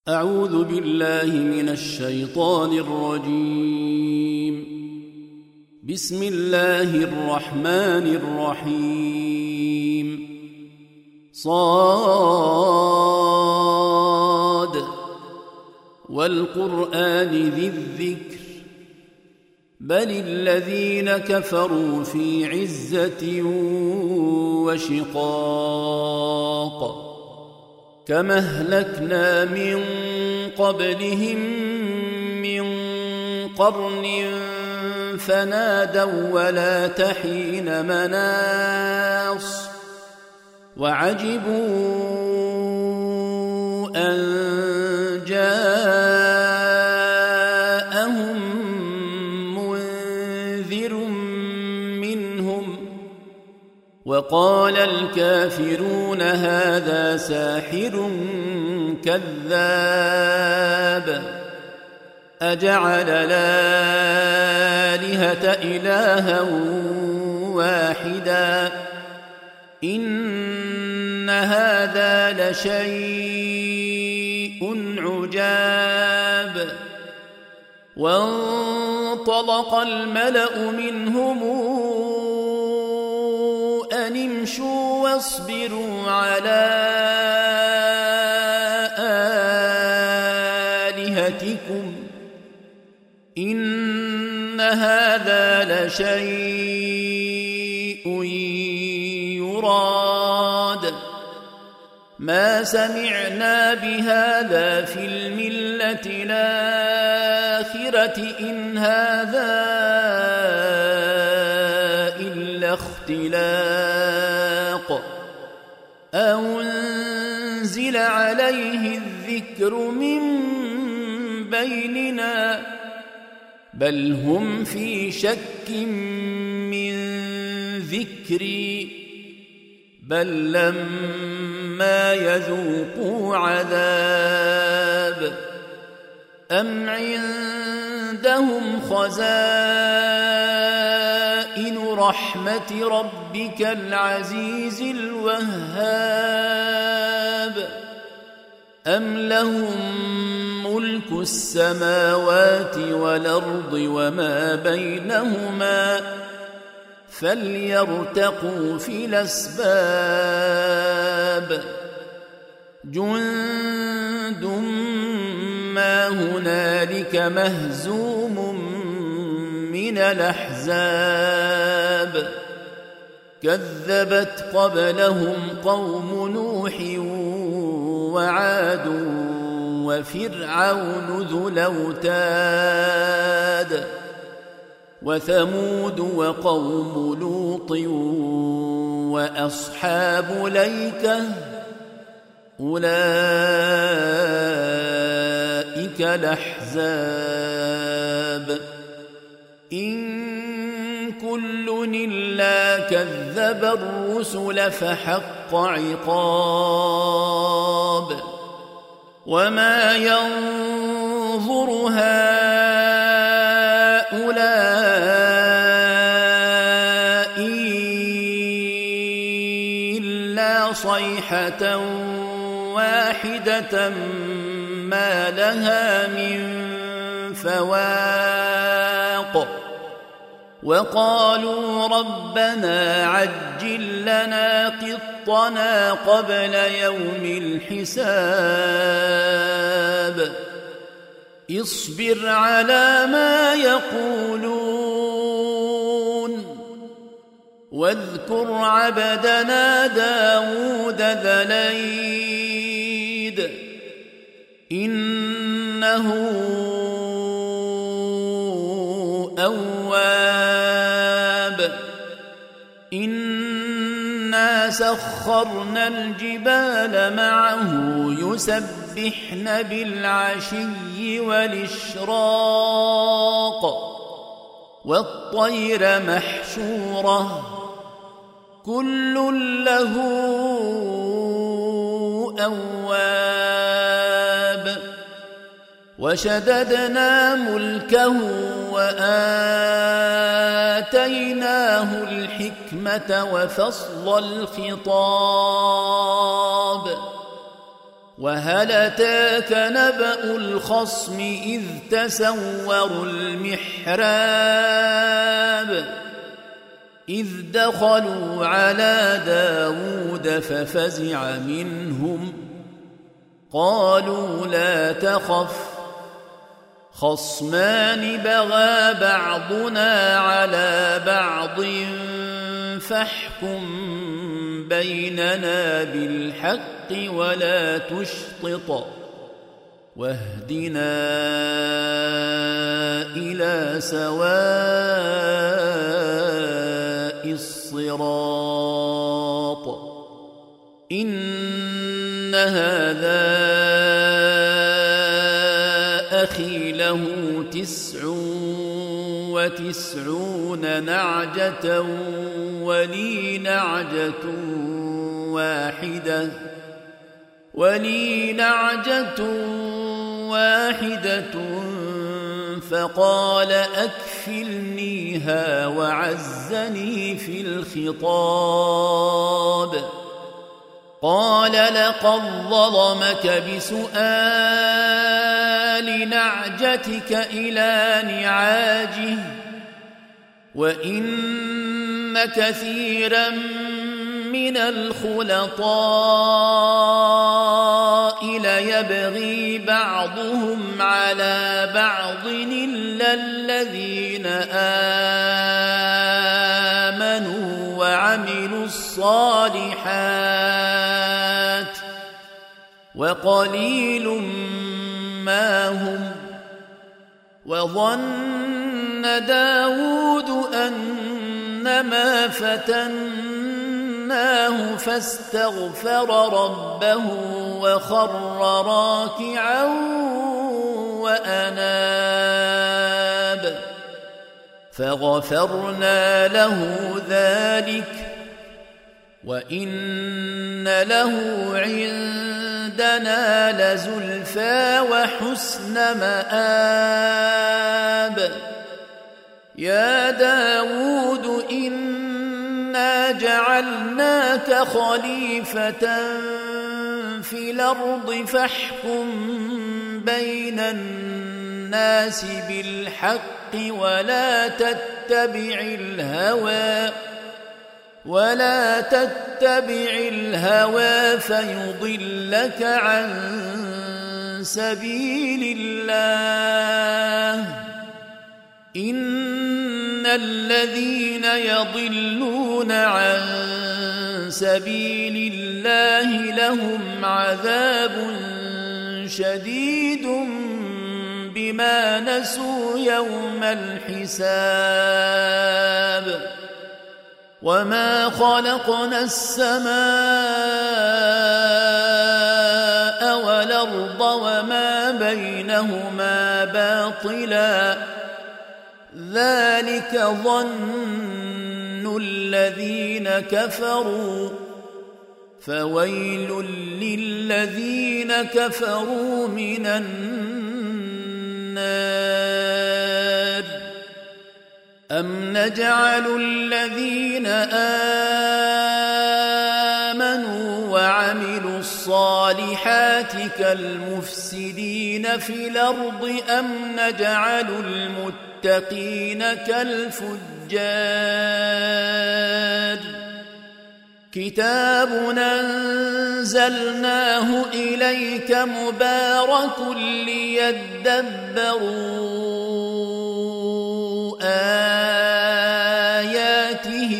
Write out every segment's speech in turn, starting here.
أعوذ بالله من الشيطان الرجيم. بسم الله الرحمن الرحيم. صاد والقرآن ذي الذكر بل الذين كفروا في عزة وشقاق كما أهلكنا من قبلهم من قرن فنادوا ولا تحين مناص وعجبوا أن جاءهم منذر منهم وقال الكافرون هذا ساحر كذاب أجعل الآلهة إلها واحدا إن هذا لشيء عجاب. وانطلق الملأ منهم أن امشوا واصبروا على آلهتكم إن هذا لشيء يراد ما سمعنا بهذا في الملة الآخرة إن هذا إلا اختلاق أنزل عليه الذكر من بيننا بل هم في شك من ذكري بل لما يذوقوا عذاب أم عندهم خزائن رحمة ربك العزيز الوهاب أم لهم ملك السماوات والأرض وما بينهما فليرتقوا في الأسباب جند ما هنالك مهزوم من الأحزاب كذبت قبلهم قوم نوح وعاد وفرعون ذو الأوتاد وثمود وقوم لوط وأصحاب الأيكة أولئك الأحزاب إن كل إلا كذب الرسل فحق عقاب وما ينظر هؤلاء إلا صيحة واحدة ما لها من فواق وقالوا ربنا عجل لنا قطنا قبل يوم الحساب اصبر على ما يقولون واذكر عبدنا داود ذا الأيد إنه أواب إنا سخرنا الجبال معه يسبحن بالعشي والإشراق والطير محشورة كل له أواب وشددنا ملكه وآتيناه الحكمة وفصل الخطاب وهل أتاك نبأ الخصم إذ تسوروا المحراب إذ دخلوا على داود ففزع منهم قالوا لا تخف خصمان بغى بعضنا على بعض فاحكم بيننا بالحق ولا تشطط واهدنا إلى سواء الصراط إن هذا أخي له 99 نعجة ولي نعجة واحدة فقال أكفلنيها وعزني في الخطاب قال لقد ظلمك بسؤال نعجتك إلى نعاجه وإن كثيرا من الخلطاء ليبغي بعضهم على بعض إلا الذين آمنوا وعملوا الصالحات وقليل ما هم وظن داود أنما فتناه فاستغفر ربه وخر راكعا وأناب فغفرنا له ذلك وإن له عندنا لزلفى وحسن مآب يا داود إنا جعلناك خليفة في الأرض فاحكم بين الناس بالحق ولا تتبع الهوى فيضلك عن سبيل الله إن الذين يضلون عن سبيل الله لهم عذاب شديد بما نسوا يوم الحساب وما خلقنا السماء والأرض وما بينهما باطلا ذلك ظن الذين كفروا فويل للذين كفروا من النار أم نجعل الذين آمنوا وعملوا الصالحات كالمفسدين في الأرض أم نجعل المتقين كالفجار كتاب أنزلناه إليك مبارك ليدبروا آياته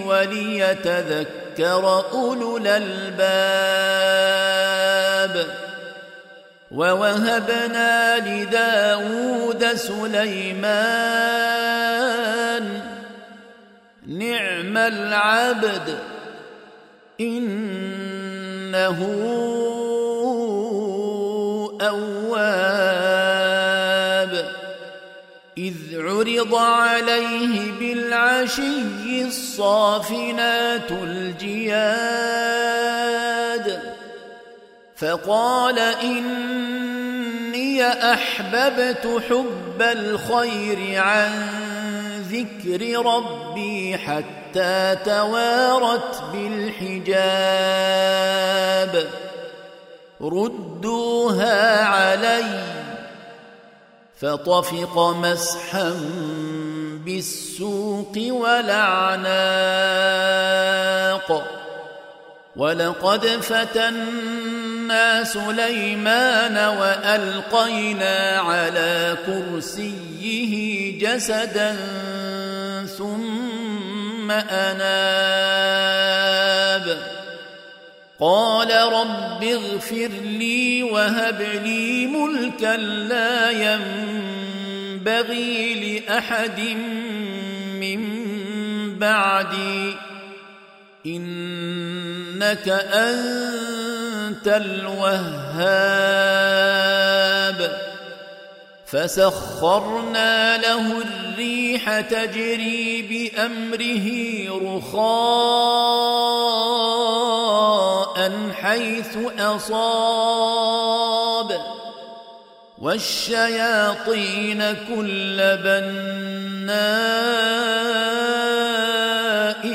وليتذكر أولو الألباب ووهبنا لداود سليمان نعم العبد إنه أواب إذ عرض عليه بالعشي الصافنات الجياد فقال إني أحببت حب الخير عن ذكر ربي حتى توارت بالحجاب ردوها علي. فطفق مسحا بالسوق والأعناق. ولقد فتنا سليمان وألقينا على كرسيه جسدا ثم أناب. قال رب اغفر لي وهب لي ملكا لا ينبغي لأحد من بعدي إنك أنت الوهاب. فسخرنا له الريح تجري بأمره رخاء حيث أصاب والشياطين كل بناء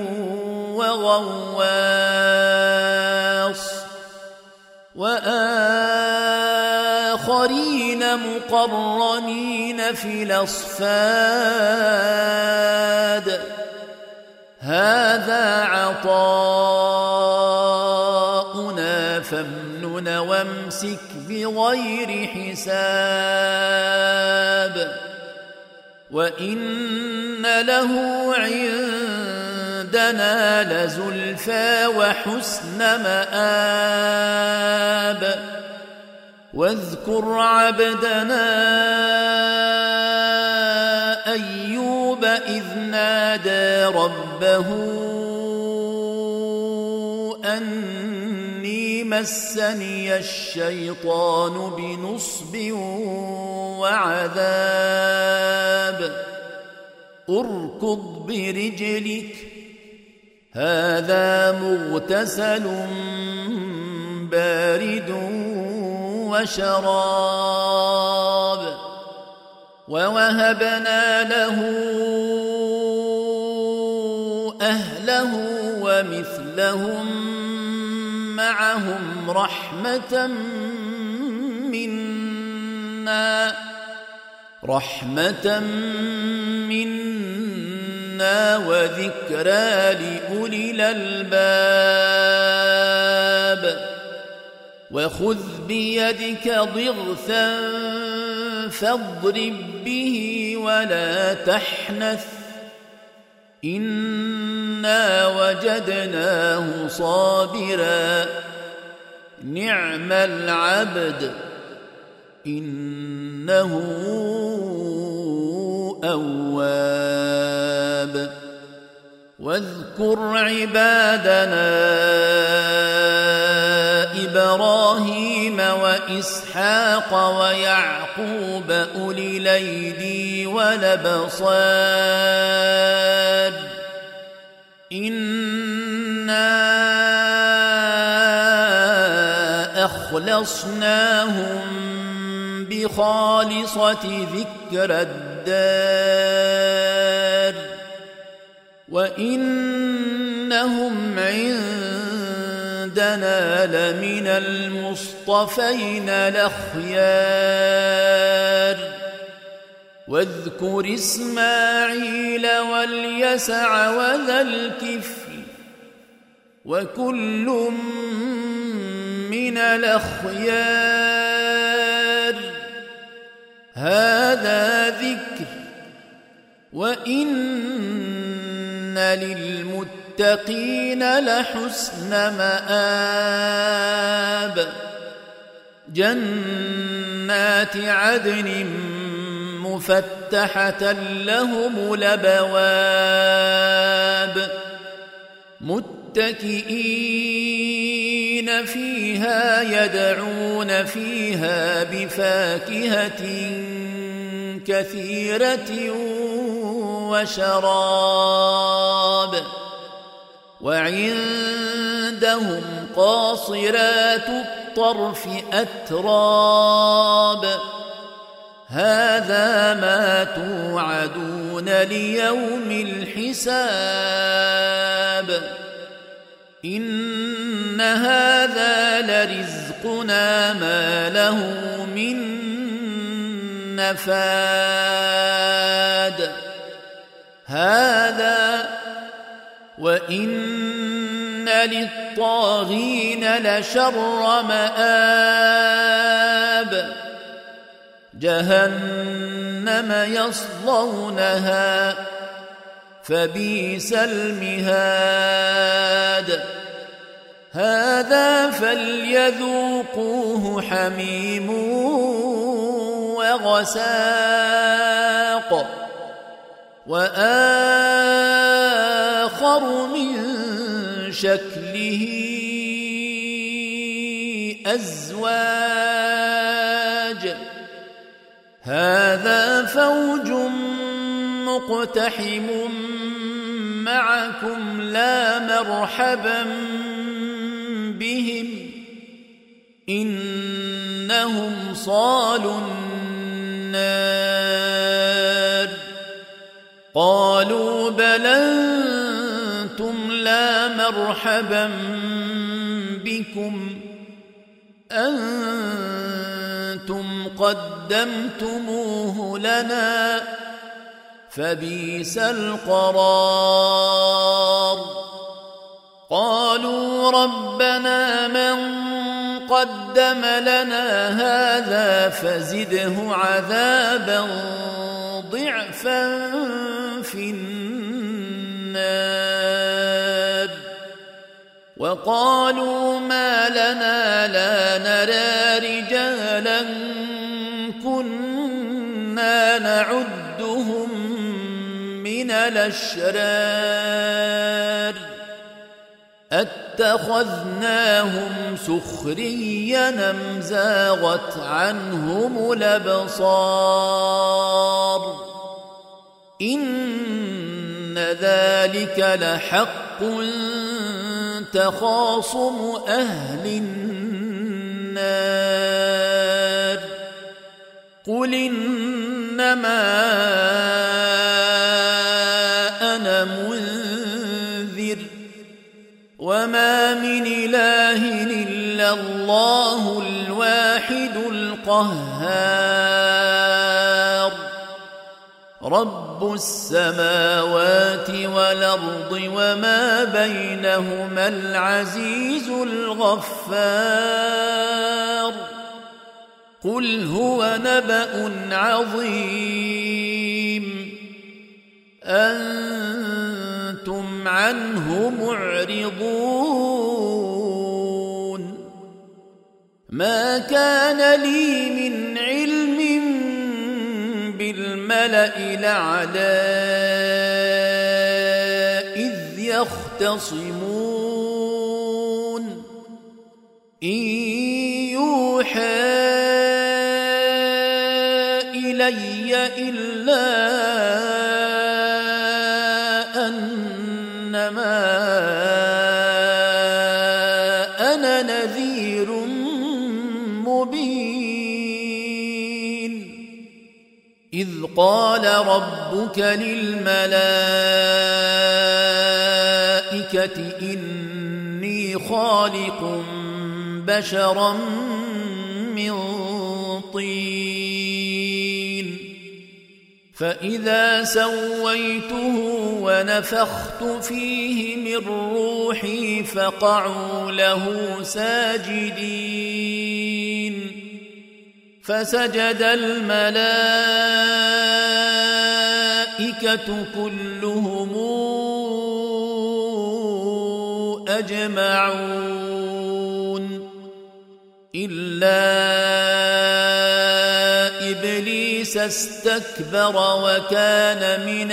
وغواص وآخرين مقرنين في الأصفاد. هذا عطاؤنا فامنن وامسك بغير حساب. وإن له عندنا لزلفى وحسن مآب. واذكر عبدنا أيوب إذ نادى ربه أني مسني الشيطان بنصب وعذاب. اركض برجلك هذا مغتسل بارد وشراب. ووهبنا له أهله ومثلهم معهم رحمة منا وذكرى لأولي الألباب. وخذ بيدك ضغثا فاضرب به ولا تحنث إنا وجدناه صابرا نعم العبد إنه أواب. واذكر عبادنا إبراهيم وإسحاق ويعقوب أولي الأيدي والأبصار إنا أخلصناهم بخالصة ذكر الدار وإنهم عندنا لمن المصطفين الأخيار. واذكر إسماعيل واليسع وذا الكفل وكل من الأخيار هذا ذكر وإن للمتقين لحسن مآب. جنات عدن مفتحة لهم الأبواب متكئين فيها يدعون فيها بفاكهة كثيرة وشراب. وعندهم قاصرات الطرف أتراب هذا ما توعدون ليوم الحساب. إن هذا لرزقنا رزقنا ما له من نفاد هذا وإن للطاغين لشر مآب جهنم يصلونها فبئس المهاد هذا فليذوقوه حميم وغساق وآخر من شكله أزواج هذا فوج مقتحم معكم لا مرحبا بهم إنهم صالوا النار قالوا بل أنتم لا مرحبا بكم أنتم قدمتموه لنا فبئس القرار قالوا ربنا من قدم لنا هذا فزده عذابا ضعفا في النار وقالوا ما لنا لا نرى رجالا كنا نعدهم من الأشرار اتخذناهم سخريا أم زاغت عنهم الأبصار إن ذلك لحق تخاصم أهل النار قل إنما أنا منذر وما من إله إلا الله الواحد القهار رب السماوات والأرض وما بينهما العزيز الغفار قل هو نبأ عظيم أنتم عنه معرضون ما كان لي من علم بالملأ الأعلى إذ يختصمون إن يوحى إلي إلا أنما أنا نذير مبين إذ قال ربك للملائكة إني خالق بشرا من طين فإذا سويته ونفخت فيه من روحي فقعوا له ساجدين فسجد الملائكة كلهم أجمعون إلا إبليس استكبر وكان من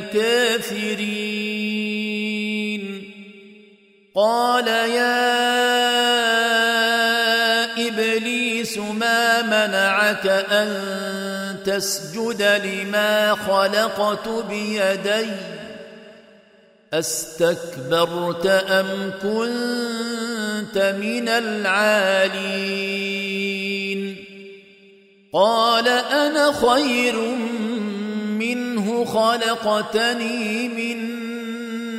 الكافرين قال يا إبليس ما منعك أن تسجد لما خلقت بيدي أستكبرت أم كنت من العالين قال أنا خير منه خلقتني من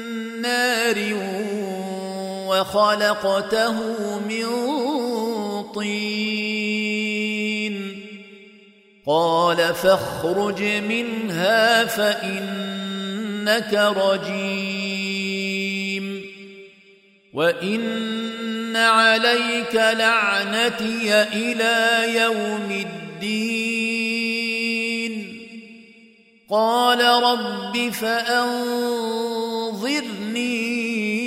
نار وخلقته من طين قال فاخرج منها فإنك رجيم وإن عليك لعنتي إلى يوم الدين قال رب فأنظرني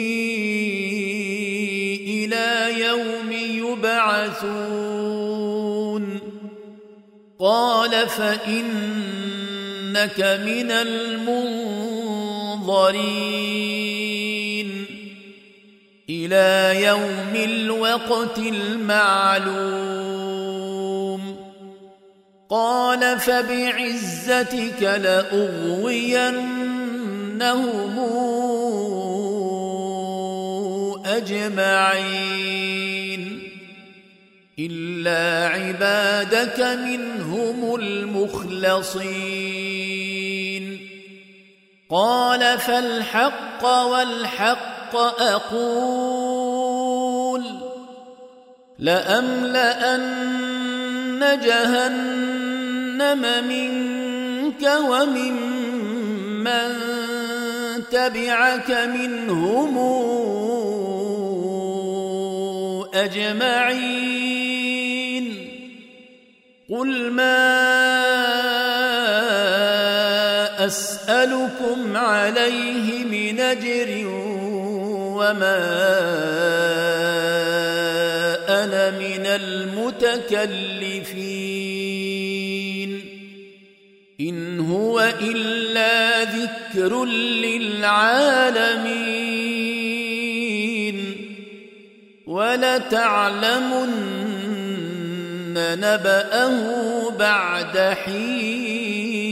إلى يوم يبعثون قال فإنك من المنظرين إلى يوم الوقت المعلوم قال فبعزتك لأغوينهم أجمعين إلا عبادك منهم المخلصين قال فالحق والحق أقول لأملأن جهنم منك وممن تبعك منهم أجمعين قل ما أسألكم عليه من أجر وما أنا من المتكلفين إن هو إلا ذكر للعالمين ولتعلمن نبأه بعد حين